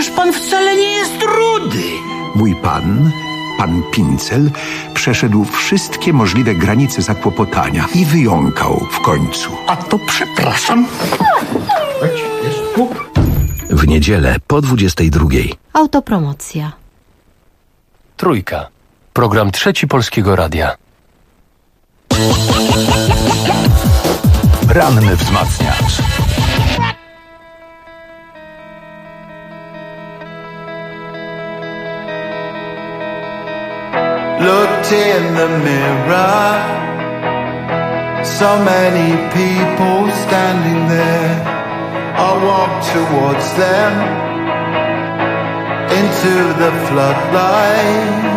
przecież pan wcale nie jest rudy. Mój pan Pincel, przeszedł wszystkie możliwe granice zakłopotania i wyjąkał w końcu. A to przepraszam. Jest tu. W niedzielę po 22:00. Autopromocja. Trójka. Program Trzeci Polskiego Radia. Ranny wzmacniacz. Looked in the mirror, so many people standing there. I walked towards them, into the floodlights.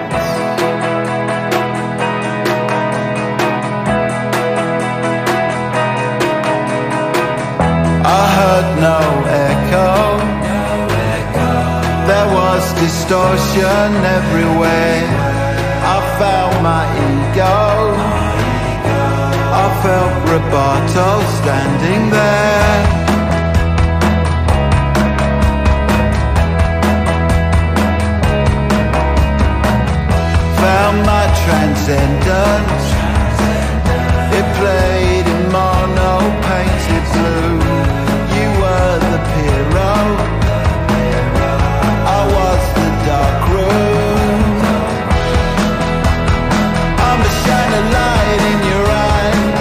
I heard no echo, there was distortion everywhere. I felt my ego, I felt Roberto standing there. Found my transcendence, it played in mono painted blue. You were the hero, I was the dark room. I'm a shining light in your eyes.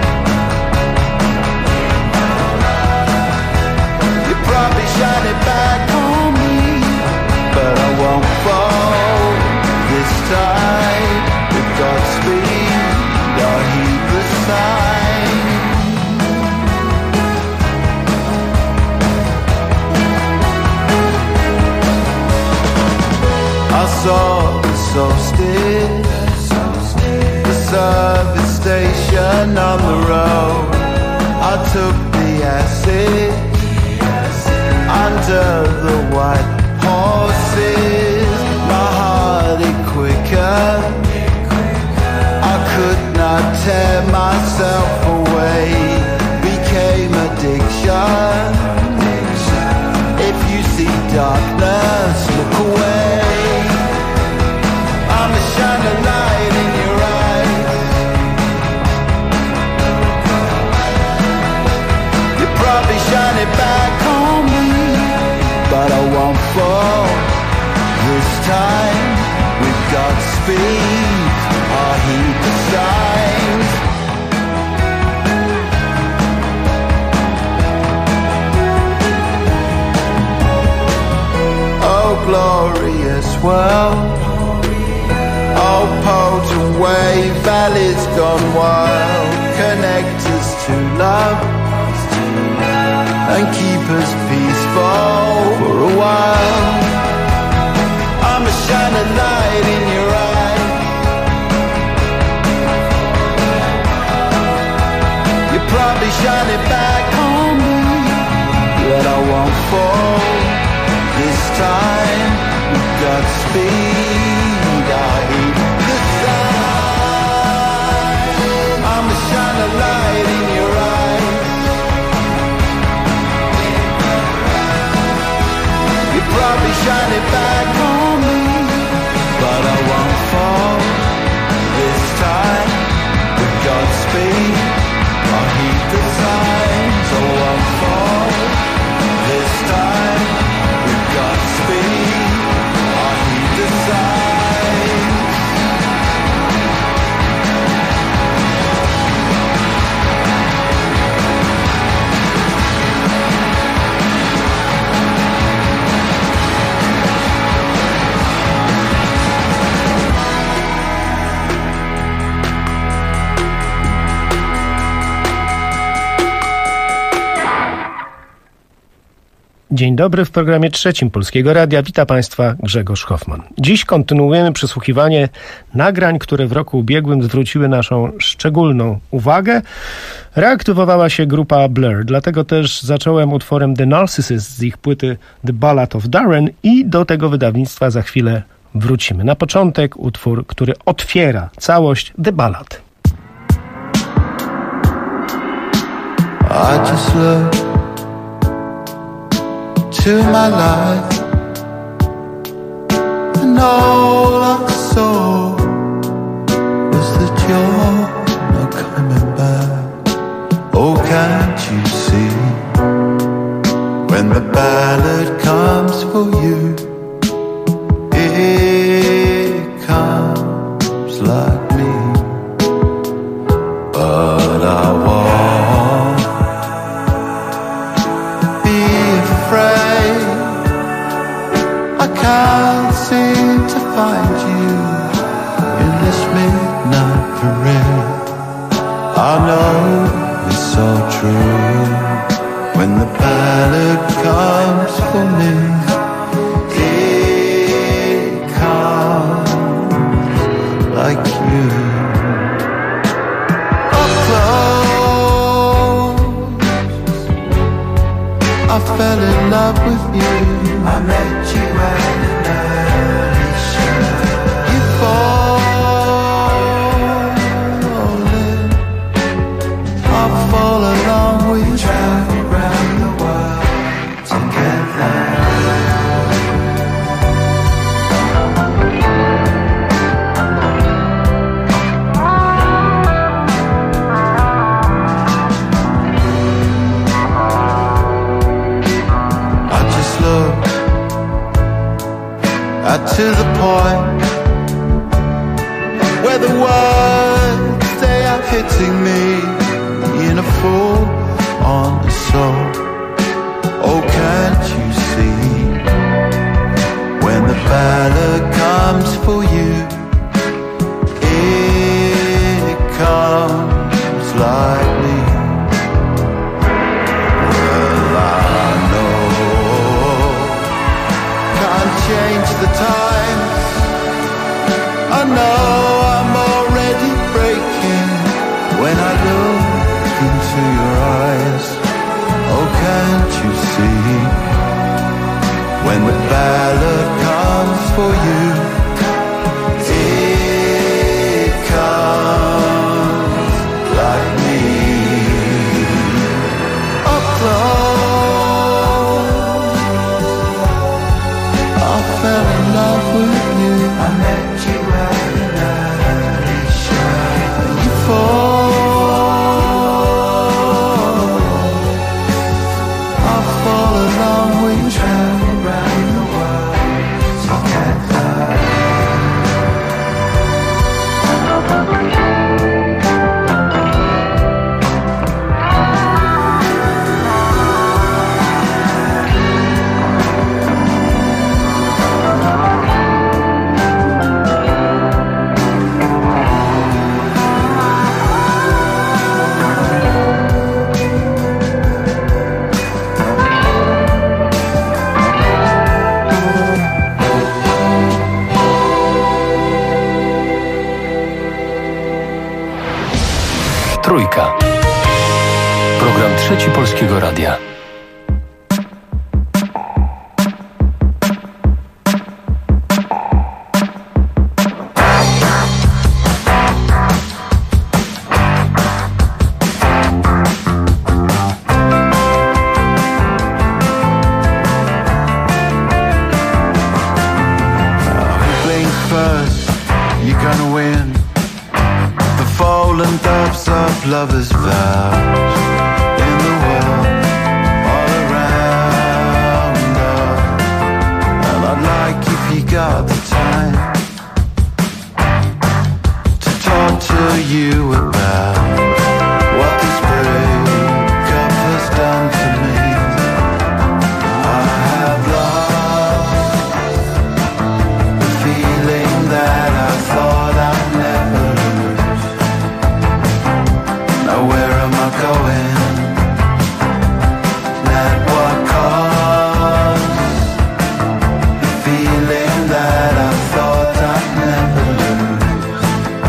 You probably shine it back on me, but I won't fall this time. With Godspeed, I'll heed the sign. I saw the solstice, the service station on the road. I took the acid under the white horses. My heart it quicker, I could not tear myself away. Became addiction. If you see darkness, look away. I'm a shining light in your eyes. You probably shine it back on me, but I won't fall this time. With Godspeed, I'll heed the signs. Oh, glorious world. Oh, potent wave, valleys gone wild. Connect us to love and keep us peaceful for a while. I'm a shining light in your eyes. You probably shine it back on me, but I won't fall this time. With Godspeed, I'll heed the sign. I'm a shining light in your eyes. You probably shine it back on me, but I won't fall this time. With Godspeed, I'll heed the signs. I won't fall this time. With Godspeed, I'll heed the signs. Dzień dobry, w programie trzecim Polskiego Radia. Witam Państwa, Grzegorz Hoffman. Dziś kontynuujemy przesłuchiwanie nagrań, które w roku ubiegłym zwróciły naszą szczególną uwagę. Reaktywowała się grupa Blur, dlatego też zacząłem utworem The Narcissist z ich płyty The Ballad of Darren i do tego wydawnictwa za chwilę wrócimy. Na początek utwór, który otwiera całość, The Ballad. I just look to my life, and all I saw was that you're not coming back. Oh, can't you see, when the ballad comes for you, it comes like me. But I won't be afraid. I can't seem to find you in this midnight parade. I know it's all true, when the ballad comes for me, it comes like you. Up close, I fell in love with you. I met you at an early show. You falling, I fall along with you. Travel round the world together. I just look to the point where the words they are hitting me in a full on soul. Oh, can't you see, when the ballad comes for you, it comes like me. Well, I know can't change the times. I know I'm already breaking when I look into your eyes. Oh, can't you see, when the ballad comes for you, it comes like me. Up close, I fell in love with you. I met you at an early show. You fall, I fall along with you. Travel round the world together. Trójka. Program Trzeci Polskiego Radia. Lovers' vows in the world all around us, and I'd like, if you got the time, to talk to you about what this breakup has done to me. I have lost the feeling that I thought I'd never lose. Now where am I going? At what cost? The feeling that I thought I'd never lose.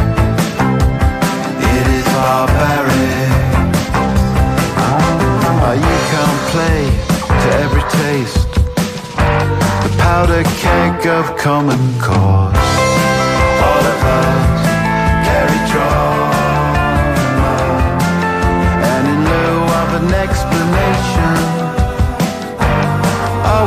It is barbaric. You can't play to every taste. The powder keg of common cause. All of us carry trauma, and in lieu of an explanation, I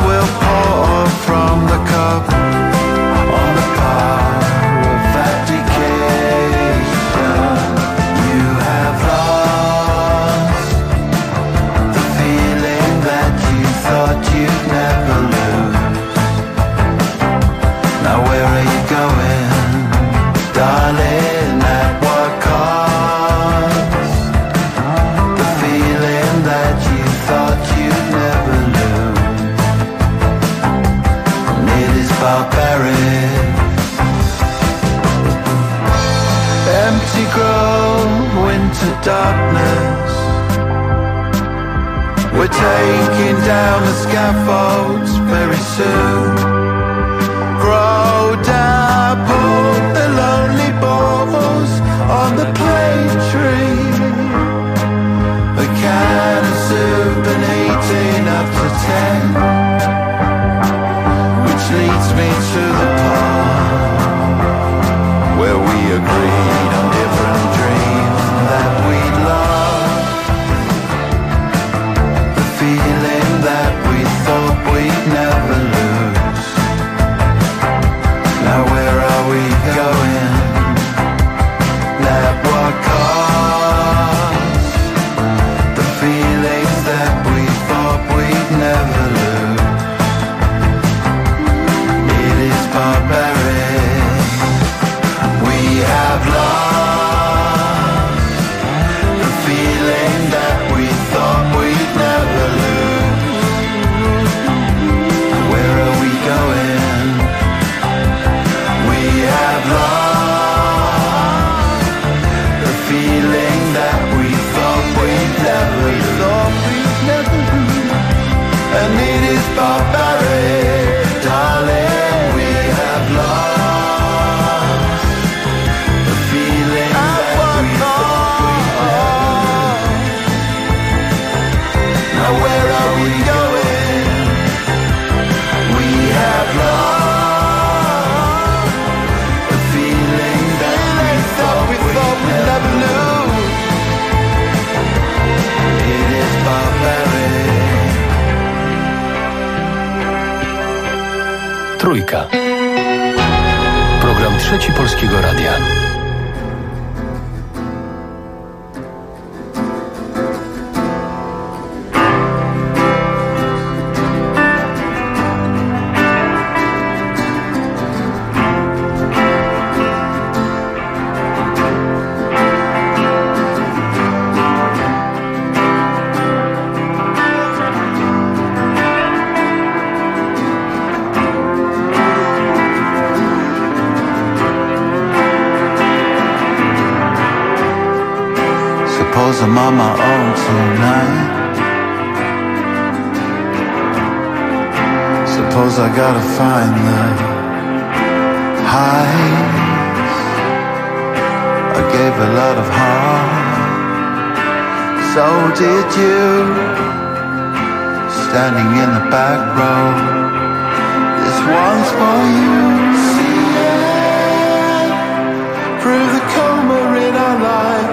darkness. We're taking down the scaffolds very soon. Grow dapple the lonely balls on the plane tree. A can of soup and 18 up to 10, which leads me to the part where we agreed on different dreams that we'd love. The feeling that we thought we'd never lose. Now where are we going? At what cost? The feelings that we thought we'd never lose. It is barbaric. We have lost the feeling that we thought we'd never lose. Where are we going? We have lost the feeling that we thought we'd never lose. And it is barbaric, darling. We have lost the feeling that we thought we'd never lose. Now where are we going? We have lost the feeling that we thought we'd never lose. It is barbaric. Trójka. Program Trzeci Polskiego Radia. Suppose I'm on my own tonight. Suppose I gotta find the highs. I gave a lot of heart. So did you. Standing in the back row. This one's for you. See it through the coma in our lives.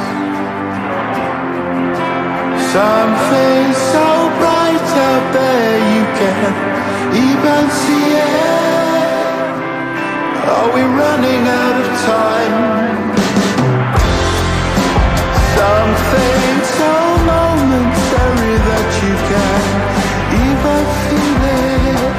Something so bright out there you can't even see it. Are we running out of time? Something so momentary that you can't even feel it.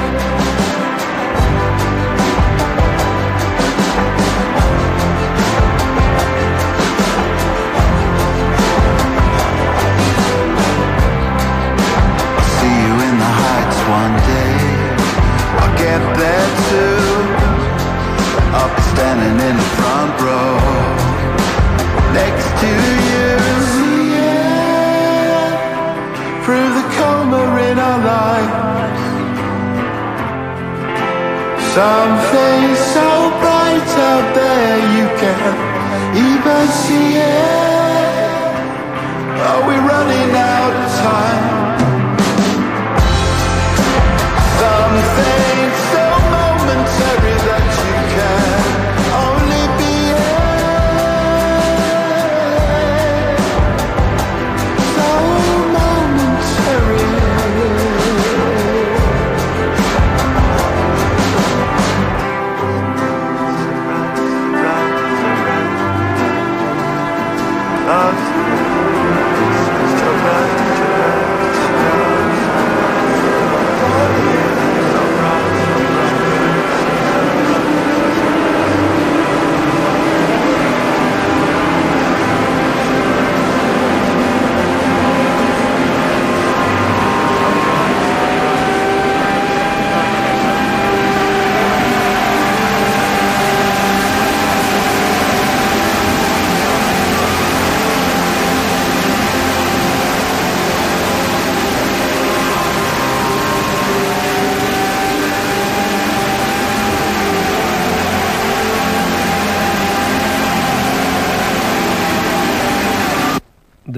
One day I'll get there too. I'll be standing in the front row next to you. See it through the coma in our lives. Something so bright out there you can't even see it. Are we running out of time? Something so momentary that you can only be it. So momentary. Love, so bright.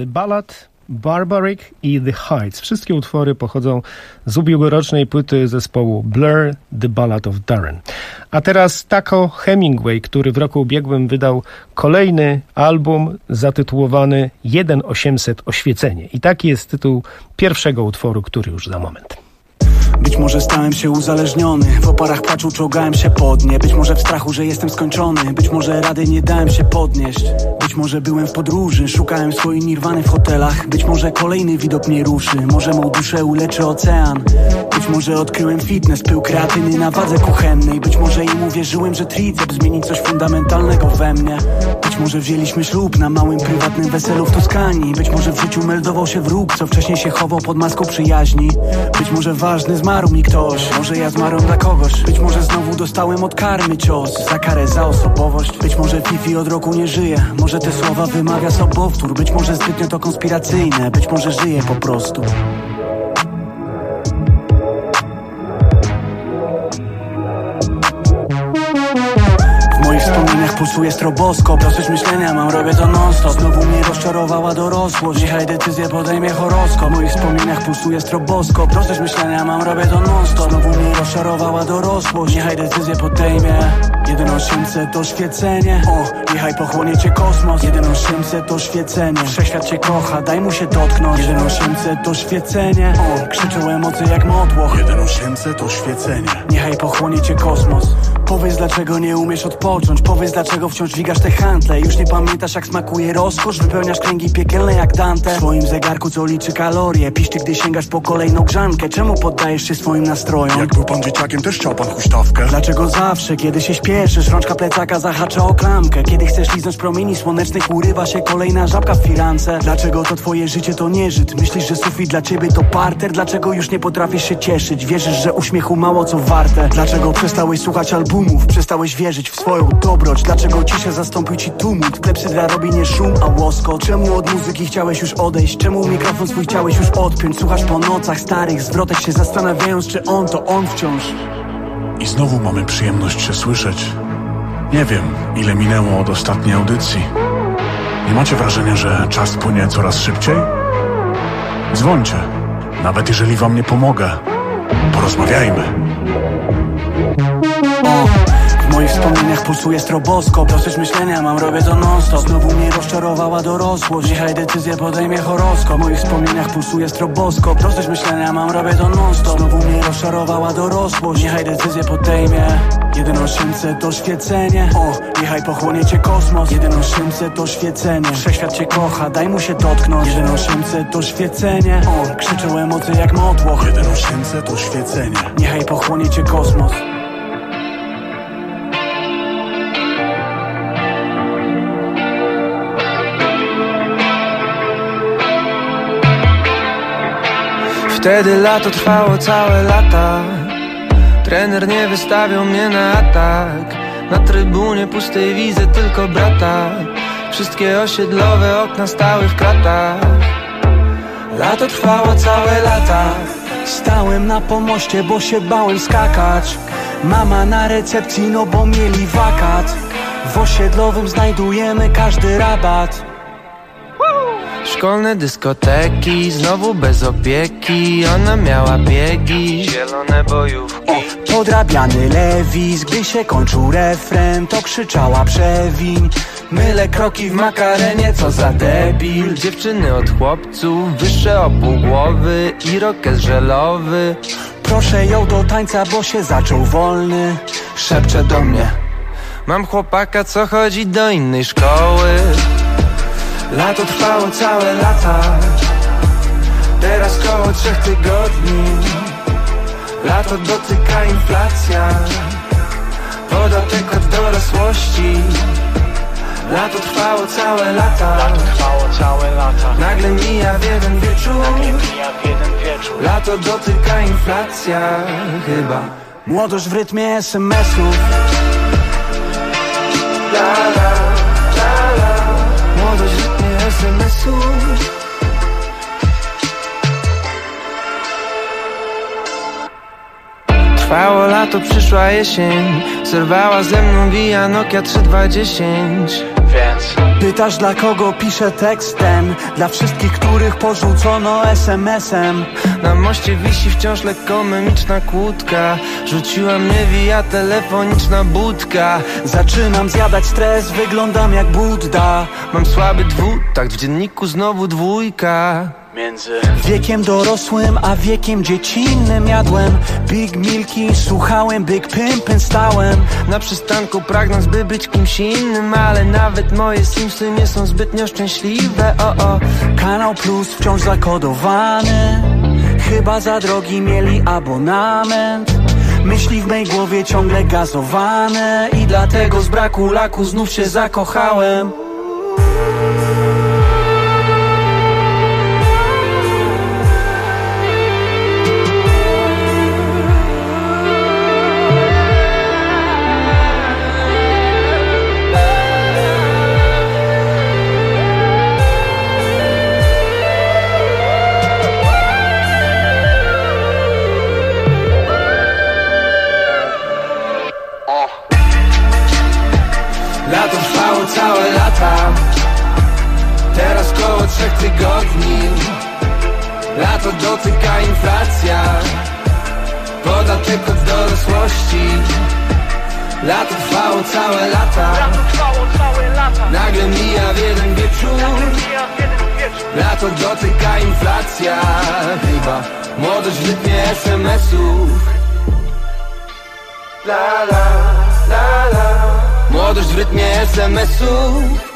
The Ballad, Barbaric i The Heights. Wszystkie utwory pochodzą z ubiegłorocznej płyty zespołu Blur, The Ballad of Darren. A teraz Taco Hemingway, który w roku ubiegłym wydał kolejny album zatytułowany 1800 Oświecenie. I taki jest tytuł pierwszego utworu, który już za moment. Być może stałem się uzależniony, w oparach płaczu czołgałem się pod nie. Być może w strachu, że jestem skończony, być może rady nie dałem się podnieść. Być może byłem w podróży, szukałem swojej nirwany w hotelach. Być może kolejny widok mnie ruszy, może mą duszę uleczy ocean. Być może odkryłem fitness, pył kreatyny na wadze kuchennej. Być może im uwierzyłem, że triceps zmieni coś fundamentalnego we mnie. Być może wzięliśmy ślub na małym prywatnym weselu w Toskanii. Być może w życiu meldował się wróg, co wcześniej się chował pod maską przyjaźni. Być może ważny zmarł mi ktoś, może ja zmarłem dla kogoś. Być może znowu dostałem od karmy cios za karę za osobowość. Być może Fifi od roku nie żyje, może te słowa wymawia sobowtór. Być może zbytnio to konspiracyjne, być może żyje po prostu. W moich wspomnieniach pulsuje stroboskop. Dosyć myślenia mam, robię to non-stop. Znowu mnie rozczarowała dorosłość, niechaj decyzję podejmie horoskop. W moich wspomnieniach pulsuje stroboskop. Dosyć myślenia mam, robię to non-stop. Znowu mnie rozczarowała dorosłość, niechaj decyzję podejmie 1800 oświecenie. O, niechaj pochłonie cię kosmos. 1800 oświecenie. Wszechświat cię kocha, daj mu się dotknąć. 1800 oświecenie. O, krzyczą emocje jak motłoch. 1800 oświecenie. Niechaj pochłonie cię kosmos. Powiedz, dlaczego nie umiesz odpocząć. Powiedz, dlaczego wciąż dźwigasz te handle. Już nie pamiętasz, jak smakuje rozkosz. Wypełniasz kręgi piekielne jak Dante. W swoim zegarku, co liczy kalorie. Piszczy, gdy sięgasz po kolejną grzankę. Czemu poddajesz się swoim nastrojom? Jak był pan dzieciakiem, też chciał pan huśtawkę. Dlaczego zawsze, kiedy się śpieszysz, rączka plecaka zahacza o klamkę? Kiedy chcesz liznąć promieni słonecznych, urywa się kolejna żabka w firance. Dlaczego to twoje życie to nieżyt? Myślisz, że sufit dla ciebie to parter? Dlaczego już nie potrafisz się cieszyć? Wierzysz, że uśmiechu mało co warte? Dlaczego przestałeś słuchać albumów? Przestałeś wierzyć w swoją dobroć? Dlaczego ciszę zastąpił ci tumult? Klepsydra robi nie szum, a łoskot. Czemu od muzyki chciałeś już odejść? Czemu mikrofon swój chciałeś już odpiąć? Słuchasz po nocach starych zwrotek się zastanawiając, czy on to on wciąż. I znowu mamy przyjemność się słyszeć. Nie wiem, ile minęło od ostatniej audycji. Nie macie wrażenia, że czas płynie coraz szybciej? Dzwońcie, nawet jeżeli wam nie pomogę. Porozmawiajmy. W moich wspomnieniach pulsuje stroboskop. Dosyć myślenia mam, robię to non-stop. Znowu mnie rozczarowała dorosłość, niechaj decyzję podejmie horoskop. W moich wspomnieniach pulsuje stroboskop. Dosyć myślenia mam, robię to non-stop. Znowu mnie rozczarowała dorosłość, niechaj decyzję podejmie 1800 oświecenie. O, niechaj pochłonie cię kosmos. 1800 oświecenie. Wszechświat cię kocha, daj mu się dotknąć. 1800 oświecenie. O, krzyczą emocje jak motłoch. 1800 oświecenie. Niechaj pochłonie cię kosmos. Wtedy lato trwało całe lata. Trener nie wystawiał mnie na atak. Na trybunie pustej widzę tylko brata. Wszystkie osiedlowe okna stały w kratach. Lato trwało całe lata. Stałem na pomoście, bo się bałem skakać. Mama na recepcji, no bo mieli wakat. W osiedlowym znajdujemy każdy rabat. Szkolne dyskoteki, znowu bez opieki. Ona miała biegi, zielone bojówki. Podrabiany lewis, gdy się kończył refren, to krzyczała przewiń. Mylę kroki w makarenie, co za debil. Dziewczyny od chłopców, wyższe o pół głowy. Irokez żelowy. Proszę ją do tańca, bo się zaczął wolny. Szepcze do mnie: mam chłopaka, co chodzi do innej szkoły. Lato trwało całe lata. Teraz koło 3 tygodni. Lato dotyka inflacja. Podatek od dorosłości. Lato trwało całe lata. Nagle mija w jeden wieczór. Lato dotyka inflacja. Chyba młodość w rytmie SMS-ów. La la, la la. Młodość w rytmie SMS-ów. Trwało lato, przyszła jesień. Zerwała ze mną Via Nokia 3210. Więc noc. Pytasz, dla kogo piszę tekst ten? Dla wszystkich, których porzucono SMS-em. Na moście wisi wciąż lekko memiczna kłódka. Rzuciła mnie via telefoniczna budka. Zaczynam zjadać stres, wyglądam jak Budda. Mam słaby dwutakt, w dzienniku znowu dwójka. Między wiekiem dorosłym a wiekiem dziecinnym jadłem Big Milki, słuchałem Big Pimpin', stałem na przystanku pragnąc by być kimś innym. Ale nawet moje Simsy nie są zbytnio szczęśliwe. Kanał Plus wciąż zakodowany. Chyba za drogi mieli abonament. Myśli w mej głowie ciągle gazowane. I dlatego z braku laku znów się zakochałem. Lato trwało całe lata, teraz koło 3 tygodni. Lato dotyka inflacja, podatek od dorosłości. Lato trwało całe lata, nagle mija w jeden wieczór. Lato dotyka inflacja, chyba młodość wytnie SMS-ów. La la, la la. Młodość w rytmie SMS-ów.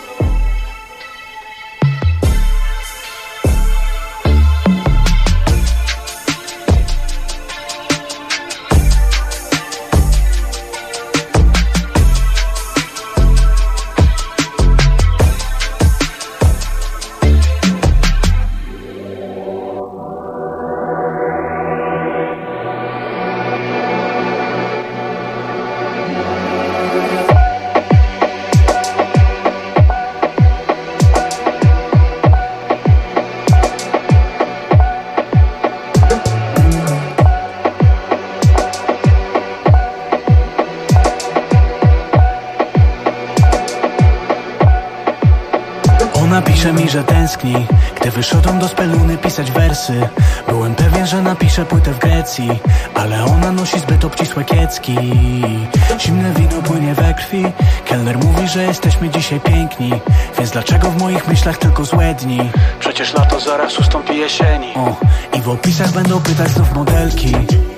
Napisze mi, że tęskni, gdy wyszedłem do speluny pisać wersy. Byłem pewien, że napiszę płytę w Grecji, ale ona nosi zbyt obcisłe kiecki. Zimne wino płynie we krwi. Kelner mówi, że jesteśmy dzisiaj piękni, więc dlaczego w moich myślach tylko złe dni? Przecież lato zaraz ustąpi jesieni. I w opisach będą pytać znów modelki.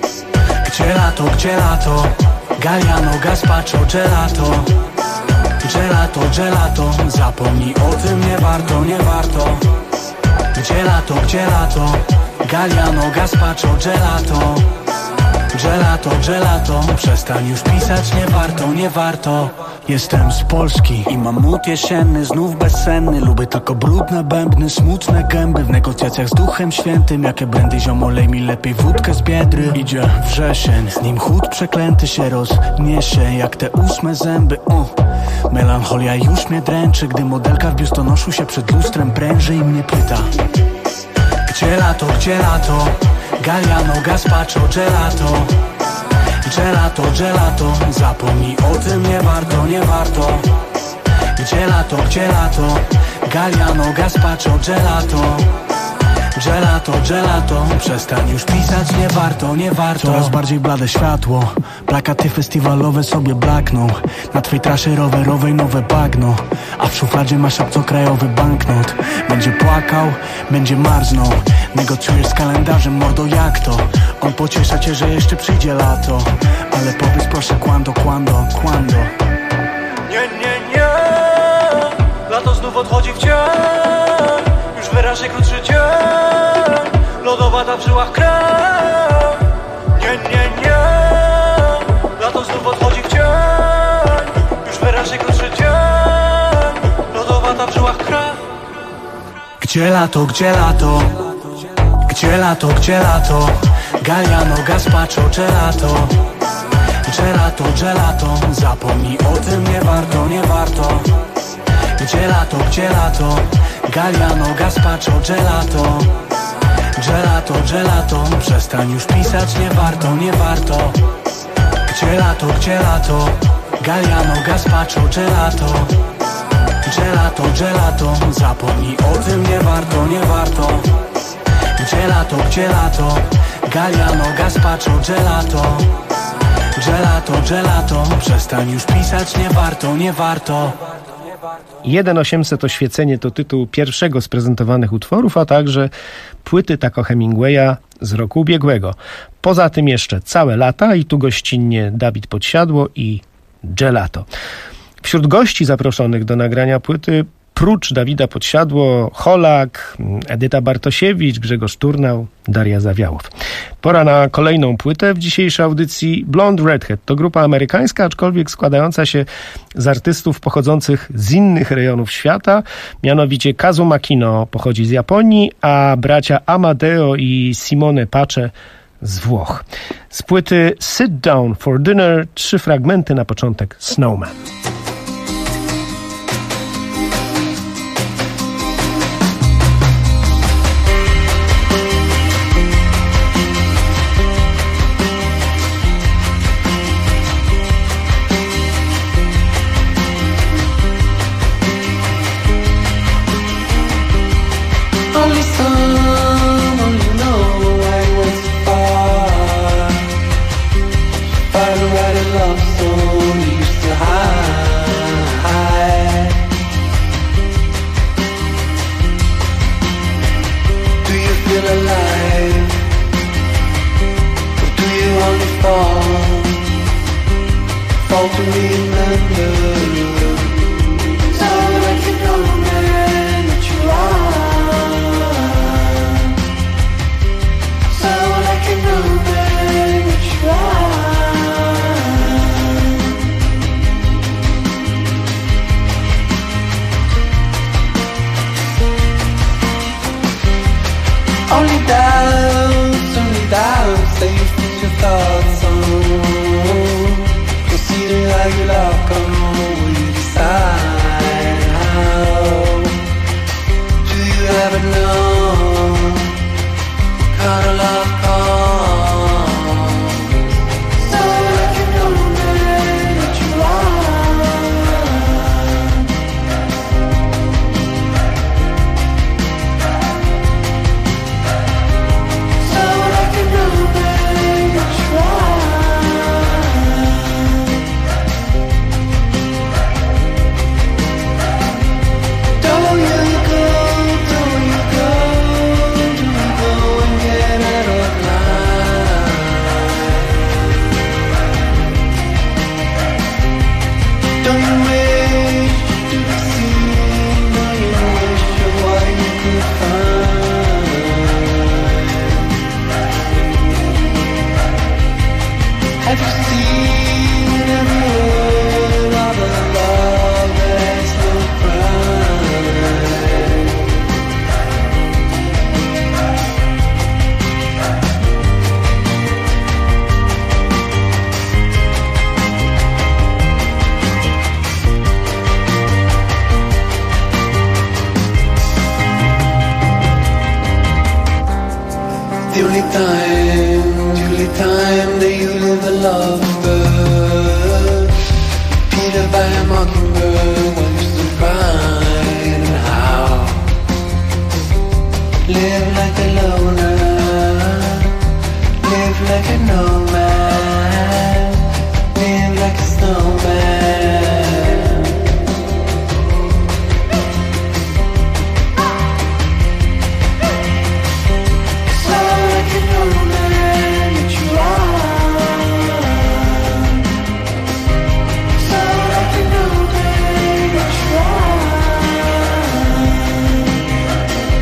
Gdzie lato, gdzie lato? Galliano, gazpacho, gelato. Gelato, gelato, zapomnij o tym, nie warto, nie warto. Gdzie lato, gdzie lato? Galliano, gazpacho, gelato. Gelato, gelato, przestań już pisać, nie warto, nie warto. Jestem z Polski i mam mód jesienny, znów bezsenny. Lubię tylko brudne bębny, smutne gęby. W negocjacjach z Duchem Świętym, jakie brandy ziom, olej mi lepiej wódkę z Biedry. Idzie wrzesień, z nim chód przeklęty się rozniesie, jak te 8 zęby. Melancholia już mnie dręczy, gdy modelka w biustonoszu się przed lustrem pręży i mnie pyta: gdzie lato, gdzie lato? Galliano, gazpacho, gelato. Gelato, gelato, zapomnij o tym, nie warto, nie warto. Gdzie lato, gdzie lato? Galliano, gazpacho, gelato. Gelato, gelato, przestań już pisać, nie warto, nie warto. Coraz bardziej blade światło, plakaty festiwalowe sobie blakną. Na twej trasie rowerowej nowe bagno, a w szufladzie masz obcokrajowy banknot. Będzie płakał, będzie marznął. Negocjujesz z kalendarzem, mordo, jak to? On pociesza cię, że jeszcze przyjdzie lato, ale powiedz proszę quando, quando, quando. Nie, nie, nie, lato znów odchodzi w cień. Już wyraźnie krótszy dzień, lodowata w żyłach krew. Nie, nie, nie, lato znów odchodzi w cień. Już wyraźnie krótszy dzień, lodowata w żyłach krew. Gdzie lato, gdzie lato? Gdzie lato, gdzie lato? Galliano, gazpacho, gelato. Gelato, gelato, zapomnij o tym, nie warto, nie warto. Gdzie lato, gdzie lato? Galliano, gazpacho, gelato. Gelato, gelato, przestań już pisać, nie warto, nie warto. Gdzie lato, gdzie lato? Galliano, gazpacho, gelato. Gelato, gelato, zapomnij o tym, nie warto, nie warto. Gelato, Galliano, gazpacho, gelato. Gelato, przestań już pisać, nie warto, nie warto. 1800 Oświecenie to tytuł pierwszego z prezentowanych utworów, a także płyty Taco Hemingwaya z roku ubiegłego. Poza tym jeszcze Całe lata i tu gościnnie Dawid Podsiadło i Gelato. Wśród gości zaproszonych do nagrania płyty prócz Dawida Podsiadło, Holak, Edyta Bartosiewicz, Grzegorz Turnał, Daria Zawiałow. Pora na kolejną płytę w dzisiejszej audycji. Blonde Redhead to grupa amerykańska, aczkolwiek składająca się z artystów pochodzących z innych rejonów świata. Mianowicie Kazu Makino pochodzi z Japonii, a bracia Amadeo i Simone Pace z Włoch. Z płyty Sit Down for Dinner 3 fragmenty, na początek Snowman.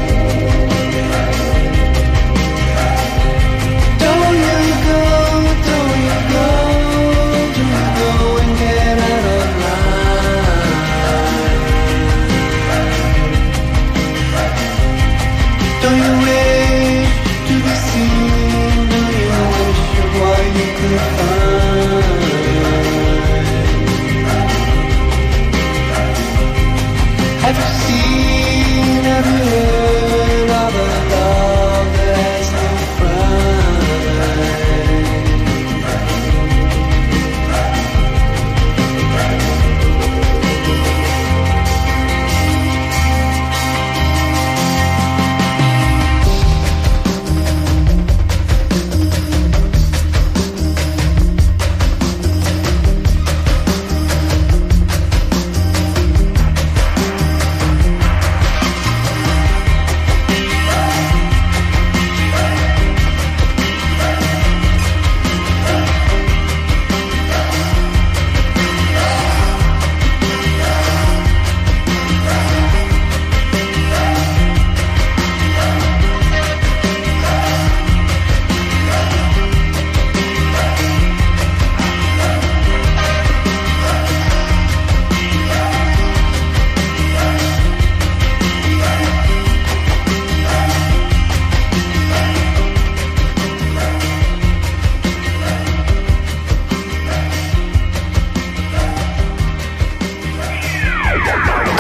Don't you go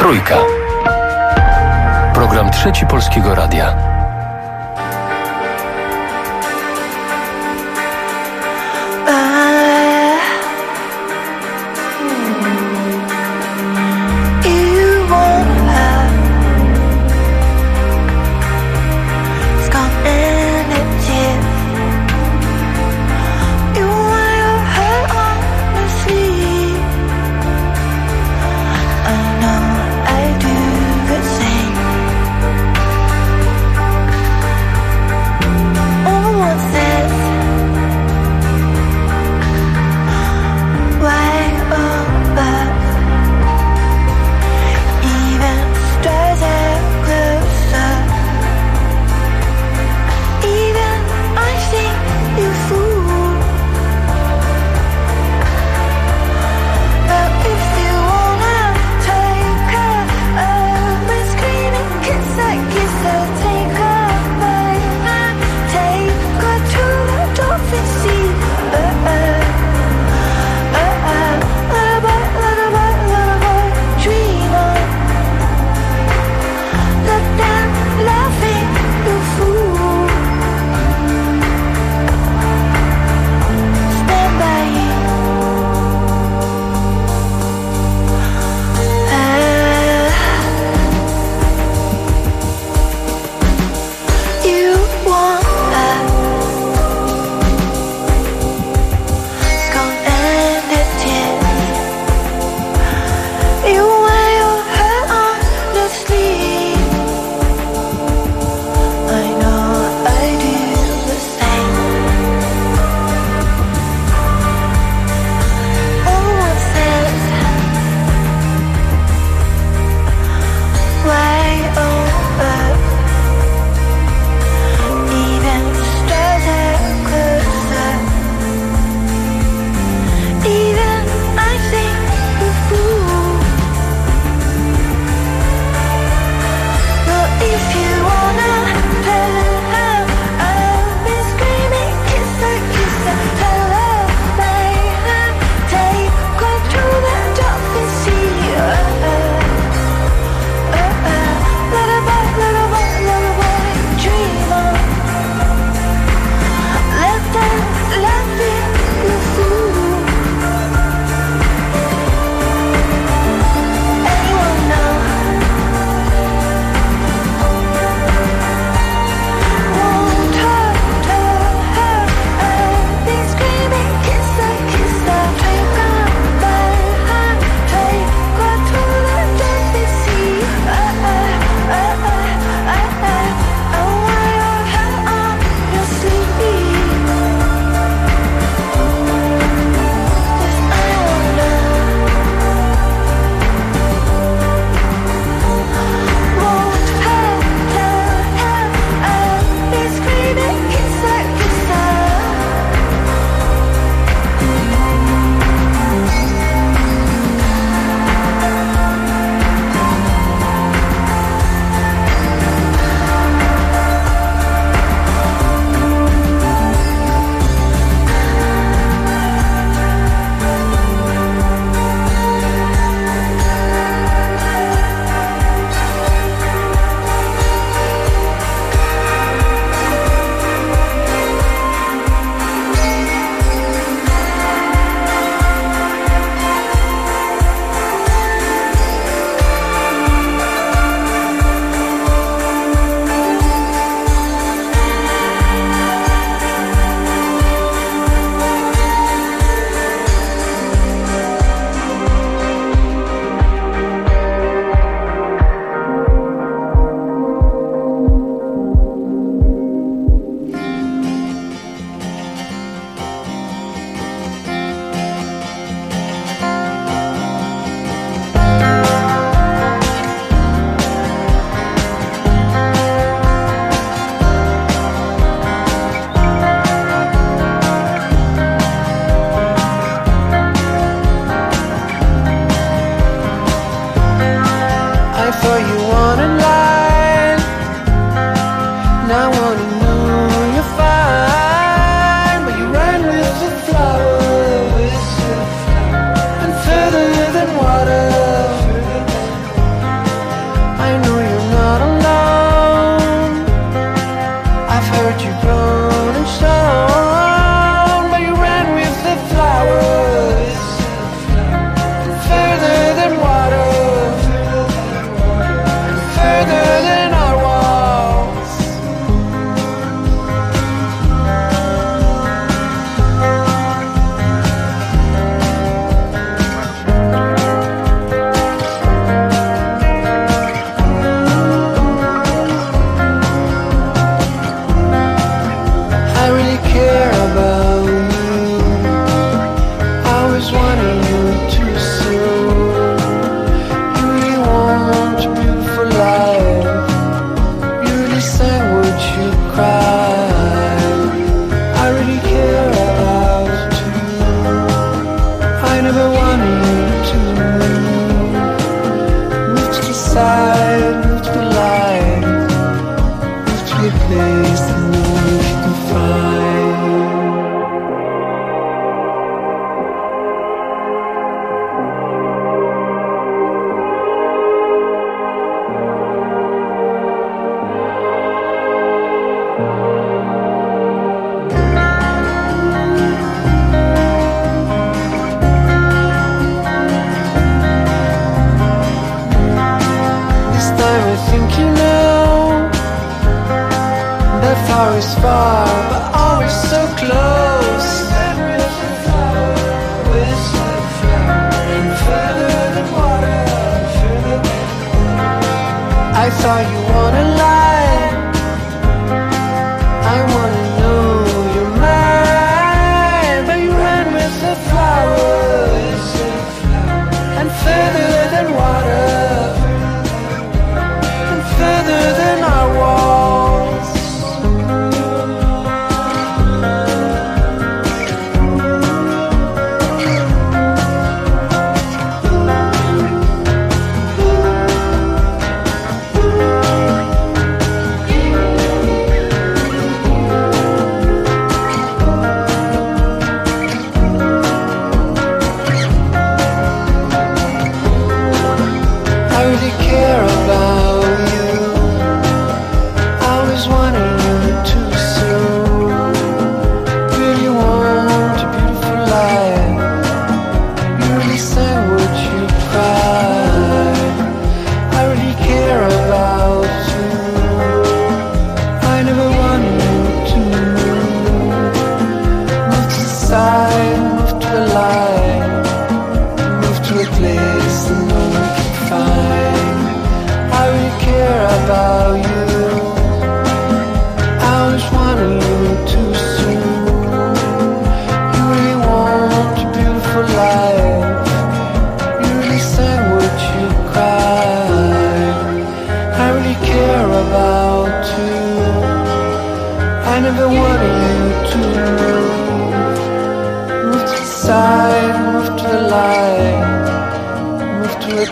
Trójka. Program Trzeci Polskiego Radia. I know I do the same.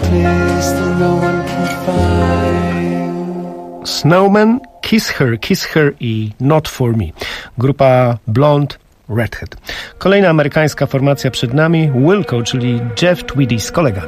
place that no one can find. Snowman, Kiss Her i Not For Me. Grupa Blonde Redhead. Kolejna amerykańska formacja przed nami, Wilco, czyli Jeff Tweedy z kolegami.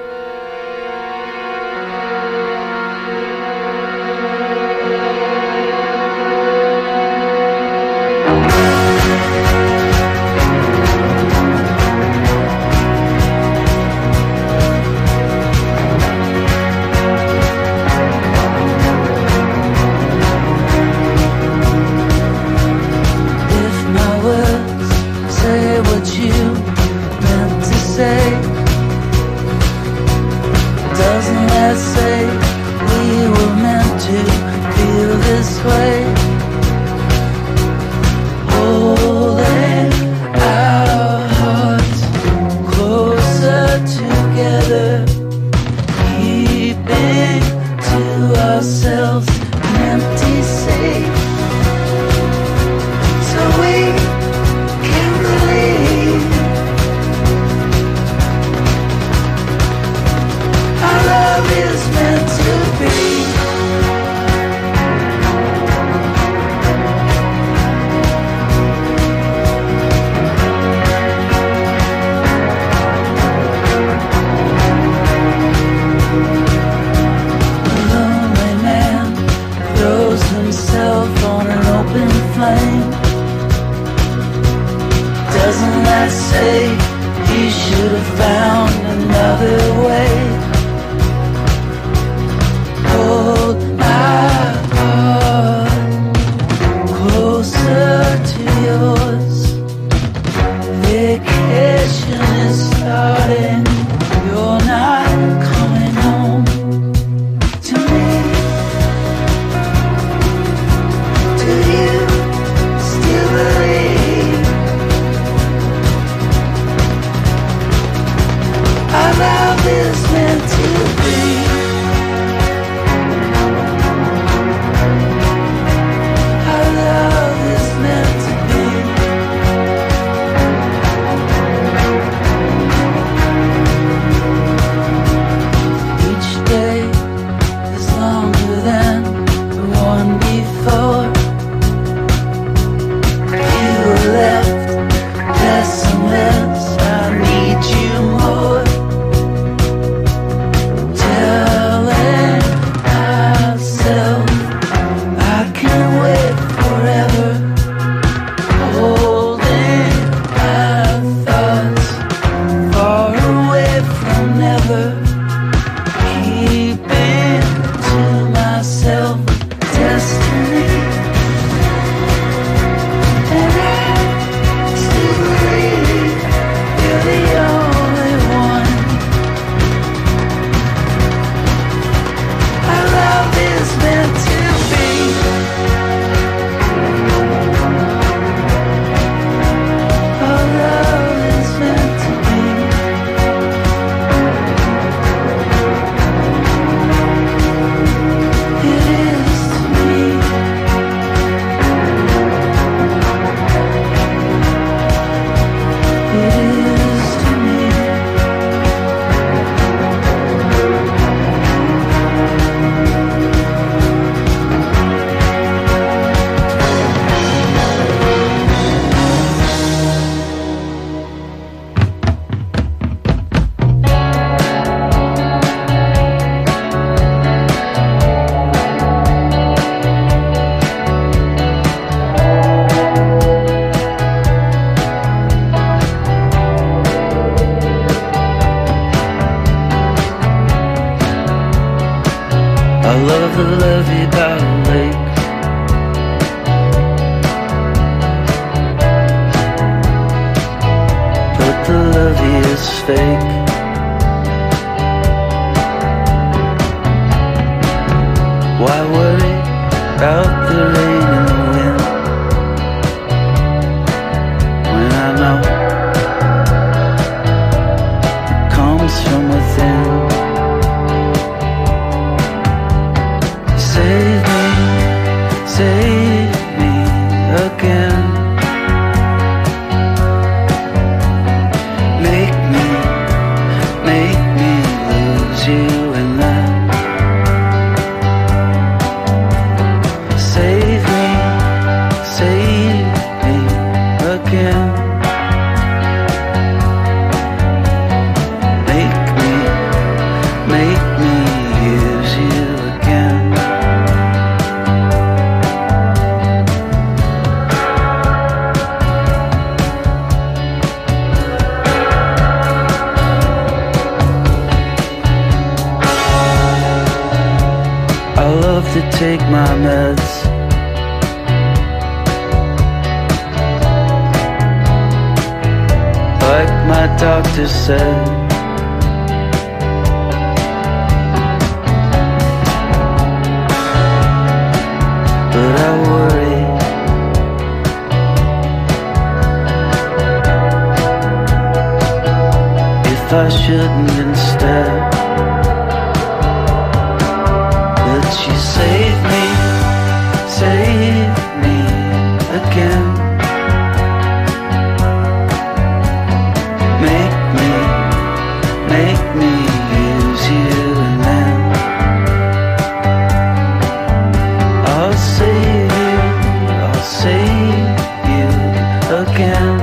love the levee by the lake. But the levee is fake. Why worry about the rain and the wind when I know it comes from within? Save me again. Make me to take my meds. Like my doctor said. But I worry if I shouldn't instead. But you save me again. Make me use you, and then I'll save you again.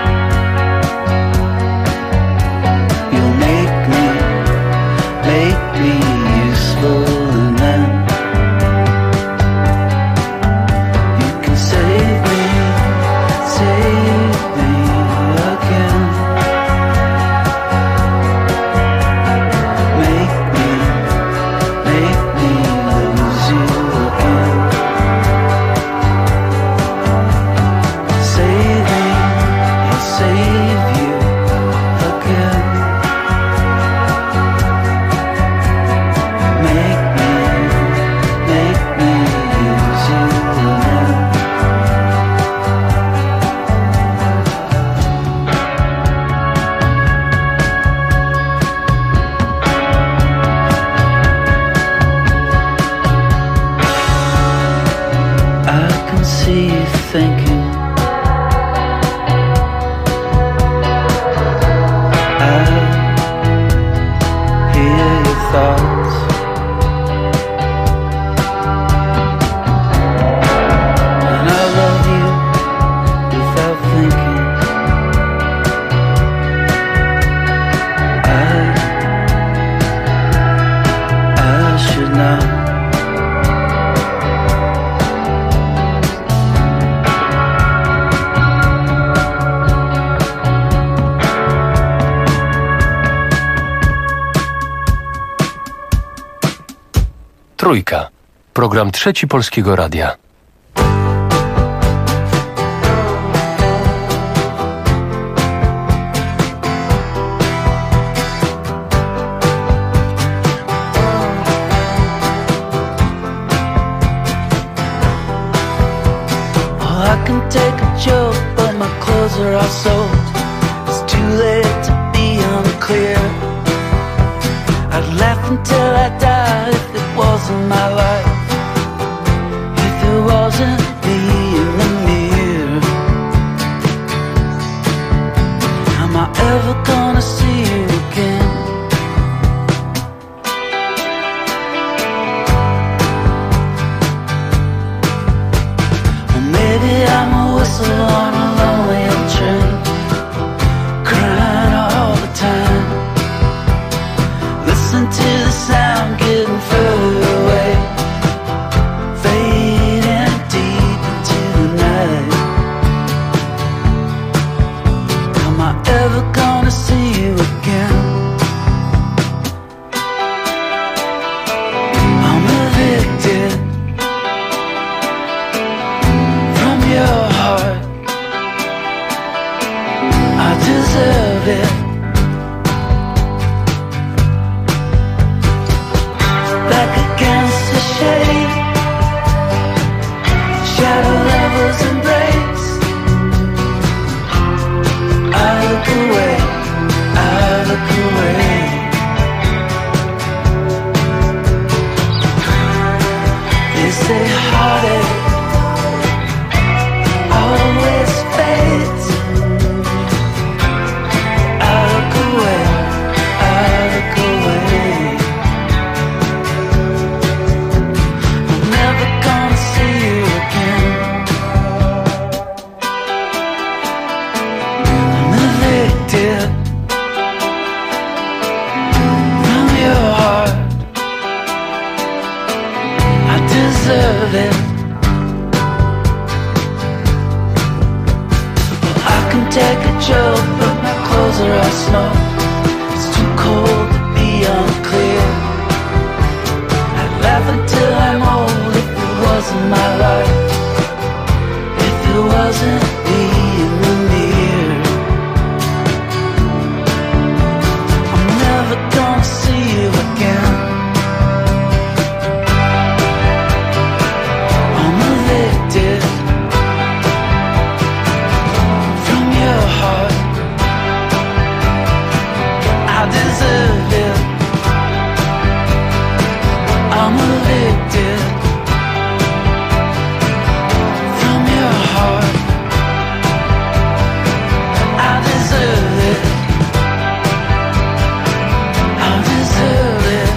You'll make me useful, and then you can save me again. Make me lose you again. I'll save you again. Make me lose you again. I can see you thinking. I hear your thoughts. And I love you without thinking. I should not. Trójka. Program Trzeci Polskiego Radia. Oh, I can take a joke, but my clothes are all sold. It's too late to be unclear. I'd laugh until I die if it wasn't my life, if it wasn't me in the mirror. Am I ever gonna see you again? Or maybe I'm a whistle on a lonely old train, crying all the time. Listen to the sound getting further away, fading deep into the night. Am I ever gonna see you again? I'm evicted from your heart. I deserve it. Back against the shade, shadow lovers embrace. I look away, I look away. They say heartache always fades. I look away, I look away. I'm never gonna see you again. I'm evicted from your heart. I deserve it. Well, I can take a joke, but my clothes are all snow. It's too cold to be unclear. I laugh until I'm old. wasn't my life, if it wasn't me in the mirror, I'm never gonna see you again. I'm evicted from your heart. I deserve it. I'm evicted from your heart. I deserve it. I deserve it.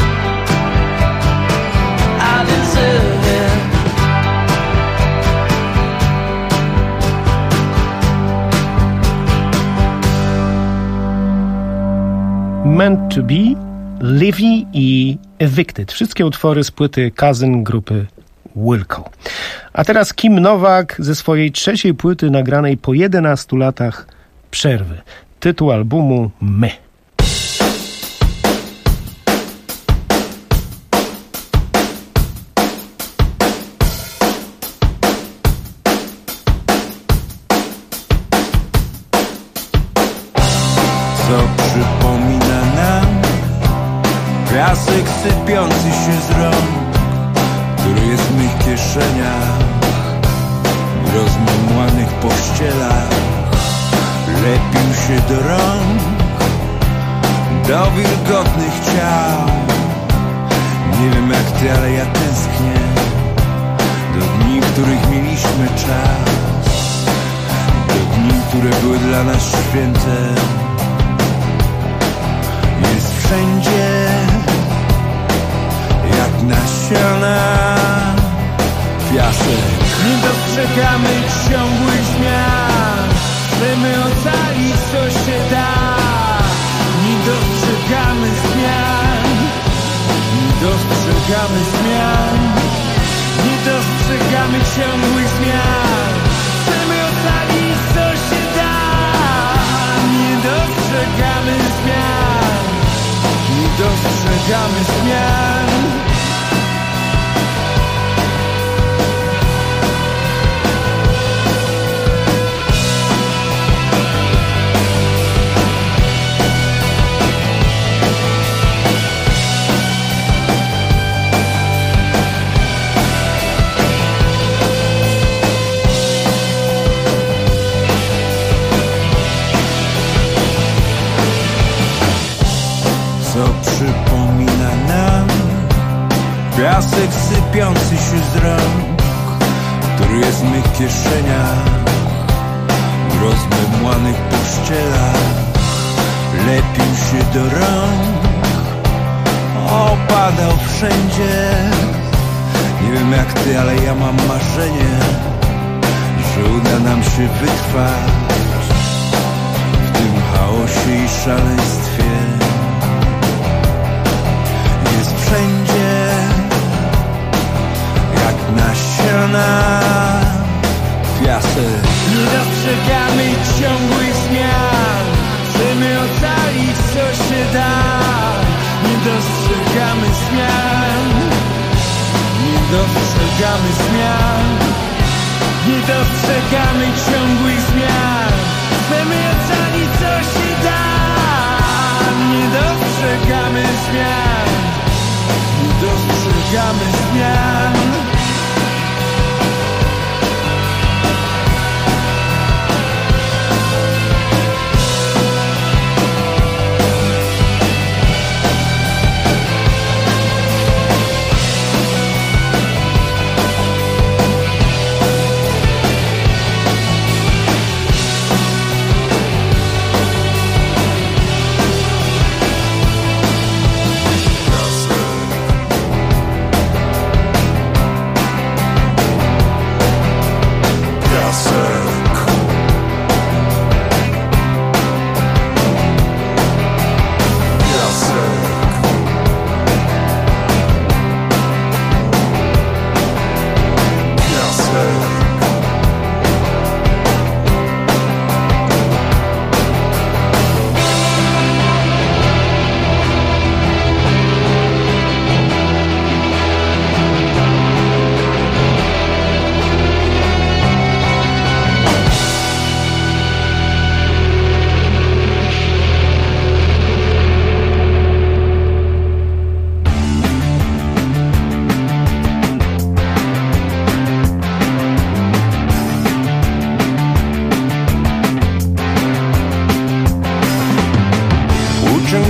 I deserve it. Meant to Be, Livy i Evicted. Wszystkie utwory z płyty Cousin grupy Wilco. A teraz Kim Nowak ze swojej trzeciej płyty nagranej po 11 latach przerwy. Tytuł albumu My. Co przypomina nam piasek sypiący się z rąk, który jest w mych kieszeniach, w rozmemłanych pościelach. Lepił się do rąk, do wilgotnych ciał. Nie wiem jak ty, ale ja tęsknię do dni, w których mieliśmy czas, do dni, które były dla nas świętem. Jest wszędzie jak nasiona piasek. Nie dostrzegamy ciągłych zmian, chcemy ocalić co się da. Nie dostrzegamy zmian, nie dostrzegamy zmian, nie dostrzegamy ciągłych zmian, chcemy ocalić co się da. Nie dostrzegamy zmian, nie dostrzegamy zmian. Co przypomina nam piasek sypiący się z rąk, który jest w mych kieszeniach, w rozmemłanych pościelach. Lepił się do rąk, opadał wszędzie. Nie wiem jak ty, ale ja mam marzenie, że uda nam się wytrwać w tym chaosie i szaleństwie. Jest wszędzie jak nasiona piasek. Nie dostrzegamy ciągłych zmian, chcemy ocalić co się da. Nie dostrzegamy zmian, nie dostrzegamy zmian, nie dostrzegamy ciągłych zmian, chcemy ocalić co się da. Nie dostrzegamy zmian, nie dostrzegamy zmian.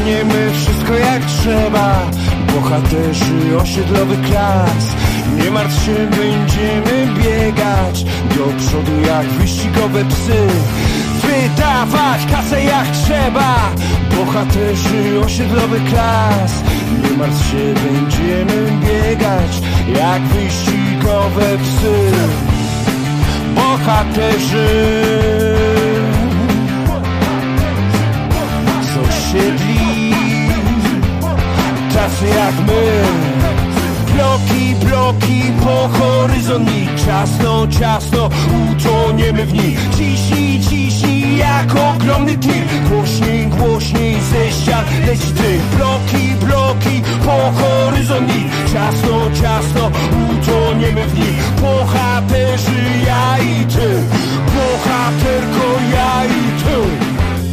Uciągniemy wszystko jak trzeba, bohaterzy osiedlowych klas. Nie martw się, będziemy biegać do przodu jak wyścigowe psy. Wydawać kasę jak trzeba, bohaterzy osiedlowych klas. Nie martw się, będziemy biegać jak wyścigowe psy. Bohaterzy z osiedli, tacy jak my. Bloki, bloki po horyzont i ciasno, ciasno utoniemy w nich. Ciśnij, ciśnij jak ogromny tir. Głośniej, głośniej ze ścian leci dym. Bloki, bloki po horyzont i ciasno, ciasno utoniemy w nich. Bohaterzy, ja i ty, bohaterko, ja i ty.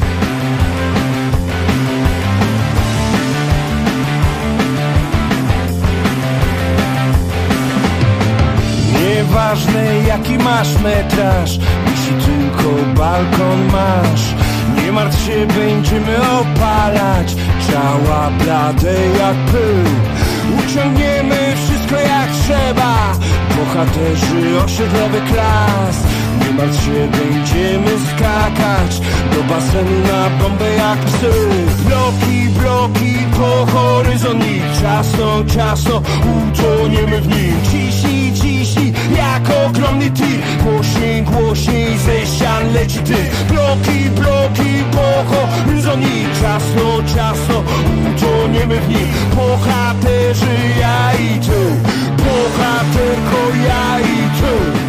Nieważne jaki masz metraż, jeśli tylko balkon masz. Nie martw się, będziemy opalać ciała blade jak pył. Uciągniemy wszystko jak trzeba, bohaterzy osiedlowych klas. Nie martw się, będziemy skakać do basenu na bombę jak psy. Bloki, bloki po horyzont i ciasno, ciasno utoniemy w nim. Ciśnij, ciśnij jak ogromny tir. Głośniej, głośniej ze ścian leci ty. Bloki, bloki po horyzont i ciasno, ciasno utoniemy w nim. Bohaterzy, ja i ty, bohaterko, ja i ty.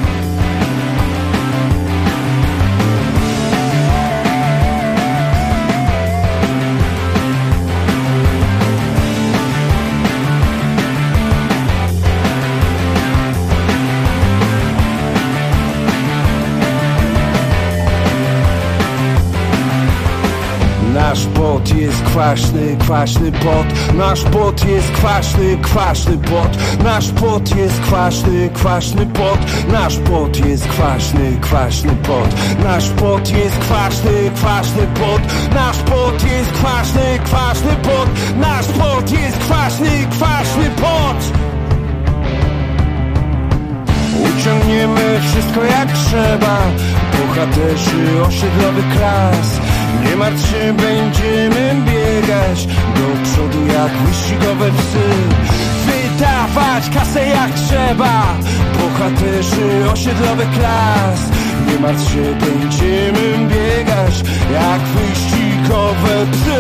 Nasz pot jest kwaśny, kwaśny pot. Nasz pot jest kwaśny, kwaśny pot. Nasz pot jest kwaśny, kwaśny pot. Nasz pot jest kwaśny, kwaśny pot. Nasz pot jest kwaśny, kwaśny pot. Nasz pot jest kwaśny, kwaśny pot. Nasz pot jest kwaśny, kwaśny pot. Uciągniemy wszystko jak trzeba, bohaterzy osiedlowych klas. Nie martw się, będziemy biegać do przodu jak wyścigowe psy. Wydawać kasę jak trzeba, bohaterzy osiedlowych klas. Nie martw się, będziemy biegać jak wyścigowe psy.